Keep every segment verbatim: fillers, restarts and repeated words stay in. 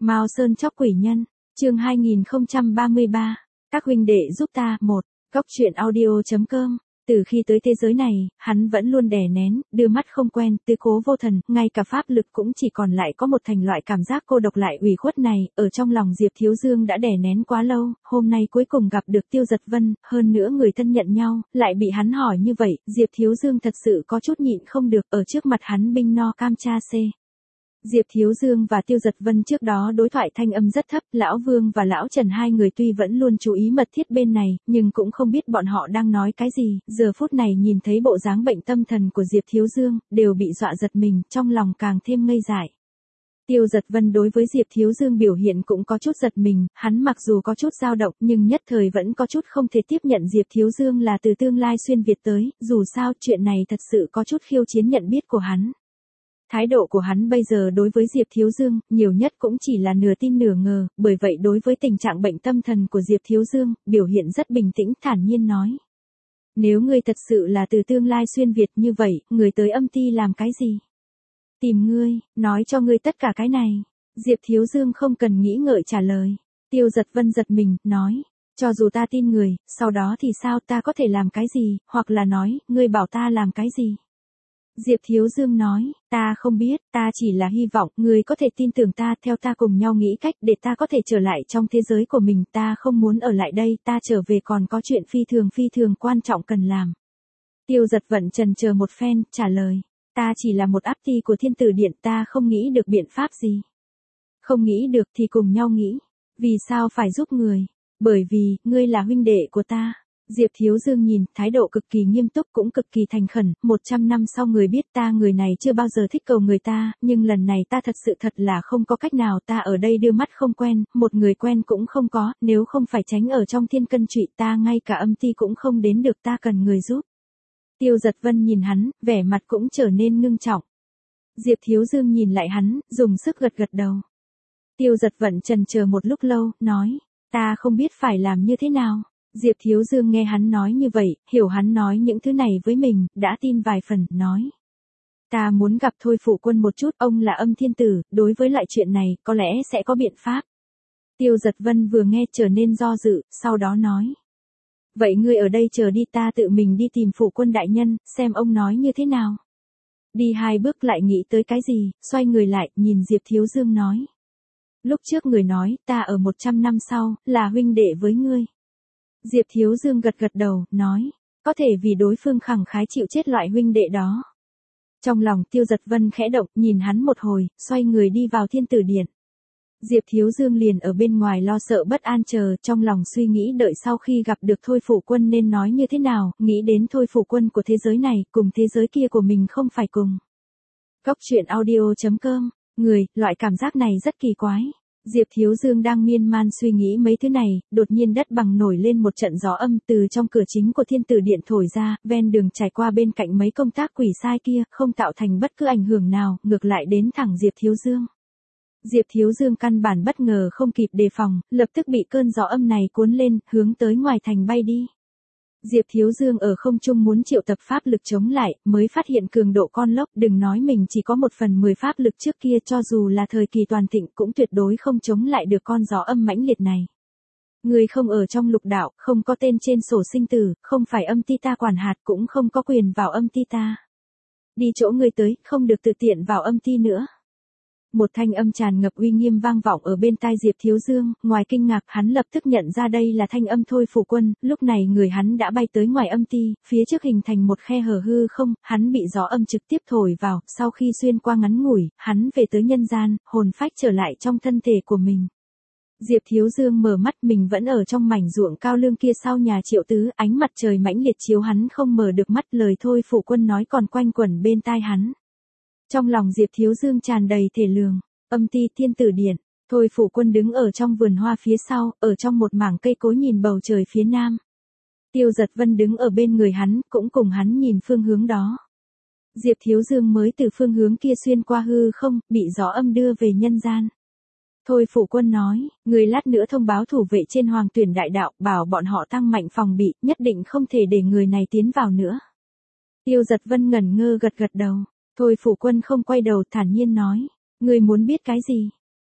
Mao Sơn chóc quỷ nhân, chương hai nghìn không trăm ba mươi ba, các huynh đệ giúp ta, một, góc truyện audio.com. Từ khi tới thế giới này, hắn vẫn luôn đè nén, đưa mắt không quen, tư cố vô thần, ngay cả pháp lực cũng chỉ còn lại có một thành loại cảm giác cô độc lại ủy khuất này, ở trong lòng Diệp Thiếu Dương đã đè nén quá lâu, hôm nay cuối cùng gặp được Tiêu Giật Vân, hơn nữa người thân nhận nhau, lại bị hắn hỏi như vậy, Diệp Thiếu Dương thật sự có chút nhịn không được, ở trước mặt hắn binh no cam cha xê. Diệp Thiếu Dương và Tiêu Giật Vân trước đó đối thoại thanh âm rất thấp, Lão Vương và Lão Trần hai người tuy vẫn luôn chú ý mật thiết bên này, nhưng cũng không biết bọn họ đang nói cái gì, giờ phút này nhìn thấy bộ dáng bệnh tâm thần của Diệp Thiếu Dương, đều bị dọa giật mình, trong lòng càng thêm ngây dại. Tiêu Giật Vân đối với Diệp Thiếu Dương biểu hiện cũng có chút giật mình, hắn mặc dù có chút dao động nhưng nhất thời vẫn có chút không thể tiếp nhận Diệp Thiếu Dương là từ tương lai xuyên Việt tới, dù sao chuyện này thật sự có chút khiêu chiến nhận biết của hắn. Thái độ của hắn bây giờ đối với Diệp Thiếu Dương, nhiều nhất cũng chỉ là nửa tin nửa ngờ, bởi vậy đối với tình trạng bệnh tâm thần của Diệp Thiếu Dương, biểu hiện rất bình tĩnh thản nhiên nói. Nếu ngươi thật sự là từ tương lai xuyên Việt như vậy, người tới âm ti làm cái gì? Tìm ngươi, nói cho ngươi tất cả cái này. Diệp Thiếu Dương không cần nghĩ ngợi trả lời. Tiêu Giật Vân giật mình, nói. Cho dù ta tin người, sau đó thì sao, ta có thể làm cái gì, hoặc là nói, ngươi bảo ta làm cái gì? Diệp Thiếu Dương nói, ta không biết, ta chỉ là hy vọng, người có thể tin tưởng ta, theo ta cùng nhau nghĩ cách để ta có thể trở lại trong thế giới của mình, ta không muốn ở lại đây, ta trở về còn có chuyện phi thường phi thường quan trọng cần làm. Tiêu Giật Vận chần chờ một phen, trả lời, ta chỉ là một áp ti của Thiên Tử Điện, ta không nghĩ được biện pháp gì. Không nghĩ được thì cùng nhau nghĩ, vì sao phải giúp người? Bởi vì, ngươi là huynh đệ của ta. Diệp Thiếu Dương nhìn, thái độ cực kỳ nghiêm túc cũng cực kỳ thành khẩn, một trăm năm sau người biết ta người này chưa bao giờ thích cầu người ta, nhưng lần này ta thật sự thật là không có cách nào, ta ở đây đưa mắt không quen, một người quen cũng không có, nếu không phải tránh ở trong thiên cân trụy ta ngay cả âm ti cũng không đến được, ta cần người giúp. Tiêu Giật Vân nhìn hắn, vẻ mặt cũng trở nên ngưng trọng. Diệp Thiếu Dương nhìn lại hắn, dùng sức gật gật đầu. Tiêu Giật Vận chần chờ một lúc lâu, nói, ta không biết phải làm như thế nào. Diệp Thiếu Dương nghe hắn nói như vậy, hiểu hắn nói những thứ này với mình, đã tin vài phần, nói. Ta muốn gặp Thôi Phụ Quân một chút, ông là Âm Thiên Tử, đối với lại chuyện này, có lẽ sẽ có biện pháp. Tiêu Giật Vân vừa nghe trở nên do dự, sau đó nói. Vậy ngươi ở đây chờ đi, ta tự mình đi tìm Phụ Quân đại nhân, xem ông nói như thế nào. Đi hai bước lại nghĩ tới cái gì, xoay người lại, nhìn Diệp Thiếu Dương nói. Lúc trước người nói, ta ở một trăm năm sau, là huynh đệ với ngươi. Diệp Thiếu Dương gật gật đầu, nói, có thể vì đối phương khẳng khái chịu chết loại huynh đệ đó. Trong lòng Tiêu Giật Vân khẽ động, nhìn hắn một hồi, xoay người đi vào Thiên Tử Điện. Diệp Thiếu Dương liền ở bên ngoài lo sợ bất an chờ, trong lòng suy nghĩ đợi sau khi gặp được Thôi Phụ Quân nên nói như thế nào, nghĩ đến Thôi Phụ Quân của thế giới này, cùng thế giới kia của mình không phải cùng. Góc truyện audio.com, người, loại cảm giác này rất kỳ quái. Diệp Thiếu Dương đang miên man suy nghĩ mấy thứ này, đột nhiên đất bằng nổi lên một trận gió âm từ trong cửa chính của Thiên Tử Điện thổi ra, ven đường trải qua bên cạnh mấy công tác quỷ sai kia, không tạo thành bất cứ ảnh hưởng nào, ngược lại đến thẳng Diệp Thiếu Dương. Diệp Thiếu Dương căn bản bất ngờ không kịp đề phòng, lập tức bị cơn gió âm này cuốn lên, hướng tới ngoài thành bay đi. Diệp Thiếu Dương ở không trung muốn triệu tập pháp lực chống lại, mới phát hiện cường độ con lốc, đừng nói mình chỉ có một phần mười pháp lực trước kia, cho dù là thời kỳ toàn thịnh cũng tuyệt đối không chống lại được con gió âm mãnh liệt này. Người không ở trong lục đạo, không có tên trên sổ sinh tử, không phải âm ti ta quản hạt, cũng không có quyền vào âm ti ta. Đi chỗ người tới, không được tự tiện vào âm ti nữa. Một thanh âm tràn ngập uy nghiêm vang vọng ở bên tai Diệp Thiếu Dương, ngoài kinh ngạc hắn lập tức nhận ra đây là thanh âm Thôi Phụ Quân, lúc này người hắn đã bay tới ngoài âm ti, phía trước hình thành một khe hở hư không, hắn bị gió âm trực tiếp thổi vào, sau khi xuyên qua ngắn ngủi, hắn về tới nhân gian, hồn phách trở lại trong thân thể của mình. Diệp Thiếu Dương mở mắt, mình vẫn ở trong mảnh ruộng cao lương kia sau nhà Triệu Tứ, ánh mặt trời mãnh liệt chiếu hắn không mở được mắt, lời Thôi Phụ Quân nói còn quanh quẩn bên tai hắn. Trong lòng Diệp Thiếu Dương tràn đầy thể lường, âm ti Thiên Tử Điện, Thôi Phụ Quân đứng ở trong vườn hoa phía sau, ở trong một mảng cây cối nhìn bầu trời phía nam. Tiêu Giật Vân đứng ở bên người hắn, cũng cùng hắn nhìn phương hướng đó. Diệp Thiếu Dương mới từ phương hướng kia xuyên qua hư không, bị gió âm đưa về nhân gian. Thôi Phụ Quân nói, người lát nữa thông báo thủ vệ trên Hoàng Tuyển Đại Đạo, bảo bọn họ tăng mạnh phòng bị, nhất định không thể để người này tiến vào nữa. Tiêu Giật Vân ngẩn ngơ gật gật đầu. Thôi Phụ Quân không quay đầu, thản nhiên nói, ngươi muốn biết cái gì?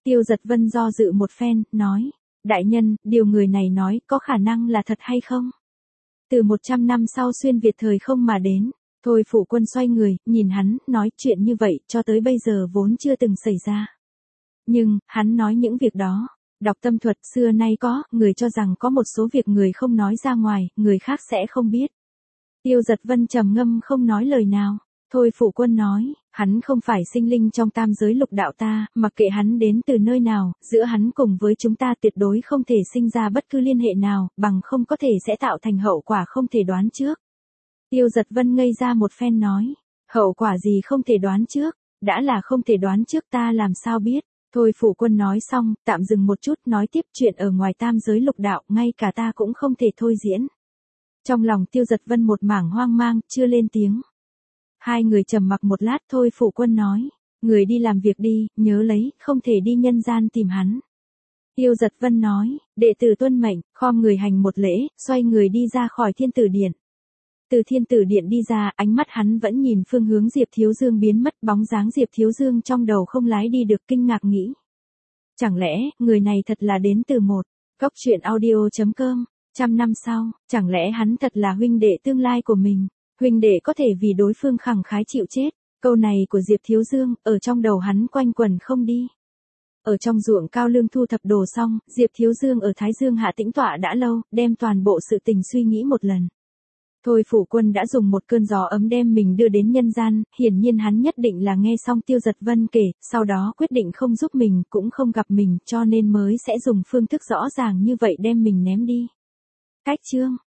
Tiêu Giật Vân do dự một phen, nói, đại nhân, điều người này nói có khả năng là thật hay không? Từ một trăm năm sau xuyên Việt thời không mà đến, Thôi Phủ Quân xoay người, nhìn hắn, nói chuyện như vậy cho tới bây giờ vốn chưa từng xảy ra. Nhưng, hắn nói những việc đó, đọc tâm thuật xưa nay có, người cho rằng có một số việc người không nói ra ngoài, người khác sẽ không biết. Tiêu Giật Vân trầm ngâm không nói lời nào. Thôi Phủ Quân nói, hắn không phải sinh linh trong tam giới lục đạo ta, mặc kệ hắn đến từ nơi nào, giữa hắn cùng với chúng ta tuyệt đối không thể sinh ra bất cứ liên hệ nào, bằng không có thể sẽ tạo thành hậu quả không thể đoán trước. Tiêu Giật Vân ngây ra một phen nói, hậu quả gì không thể đoán trước, đã là không thể đoán trước ta làm sao biết. Thôi Phủ Quân nói xong, tạm dừng một chút nói tiếp chuyện ở ngoài tam giới lục đạo, ngay cả ta cũng không thể thôi diễn. Trong lòng Tiêu Giật Vân một mảng hoang mang, chưa lên tiếng. Hai người trầm mặc một lát. Thôi Phủ Quân nói, người đi làm việc đi, nhớ lấy, không thể đi nhân gian tìm hắn. Tiêu Giật Vân nói, đệ tử tuân mệnh, khom người hành một lễ, xoay người đi ra khỏi Thiên Tử Điện. Từ Thiên Tử Điện đi ra, ánh mắt hắn vẫn nhìn phương hướng Diệp Thiếu Dương biến mất, bóng dáng Diệp Thiếu Dương trong đầu không lái đi được, kinh ngạc nghĩ. Chẳng lẽ, người này thật là đến từ một, góc truyện audio chấm com, trăm năm sau, chẳng lẽ hắn thật là huynh đệ tương lai của mình, huynh đệ có thể vì đối phương khẳng khái chịu chết, câu này của Diệp Thiếu Dương, ở trong đầu hắn quanh quẩn không đi. Ở trong ruộng cao lương thu thập đồ xong, Diệp Thiếu Dương ở Thái Dương hạ tĩnh tọa đã lâu, đem toàn bộ sự tình suy nghĩ một lần. Thôi Phủ Quân đã dùng một cơn gió ấm đem mình đưa đến nhân gian, hiển nhiên hắn nhất định là nghe xong Tiêu Giật Vân kể, sau đó quyết định không giúp mình, cũng không gặp mình, cho nên mới sẽ dùng phương thức rõ ràng như vậy đem mình ném đi. Cách chương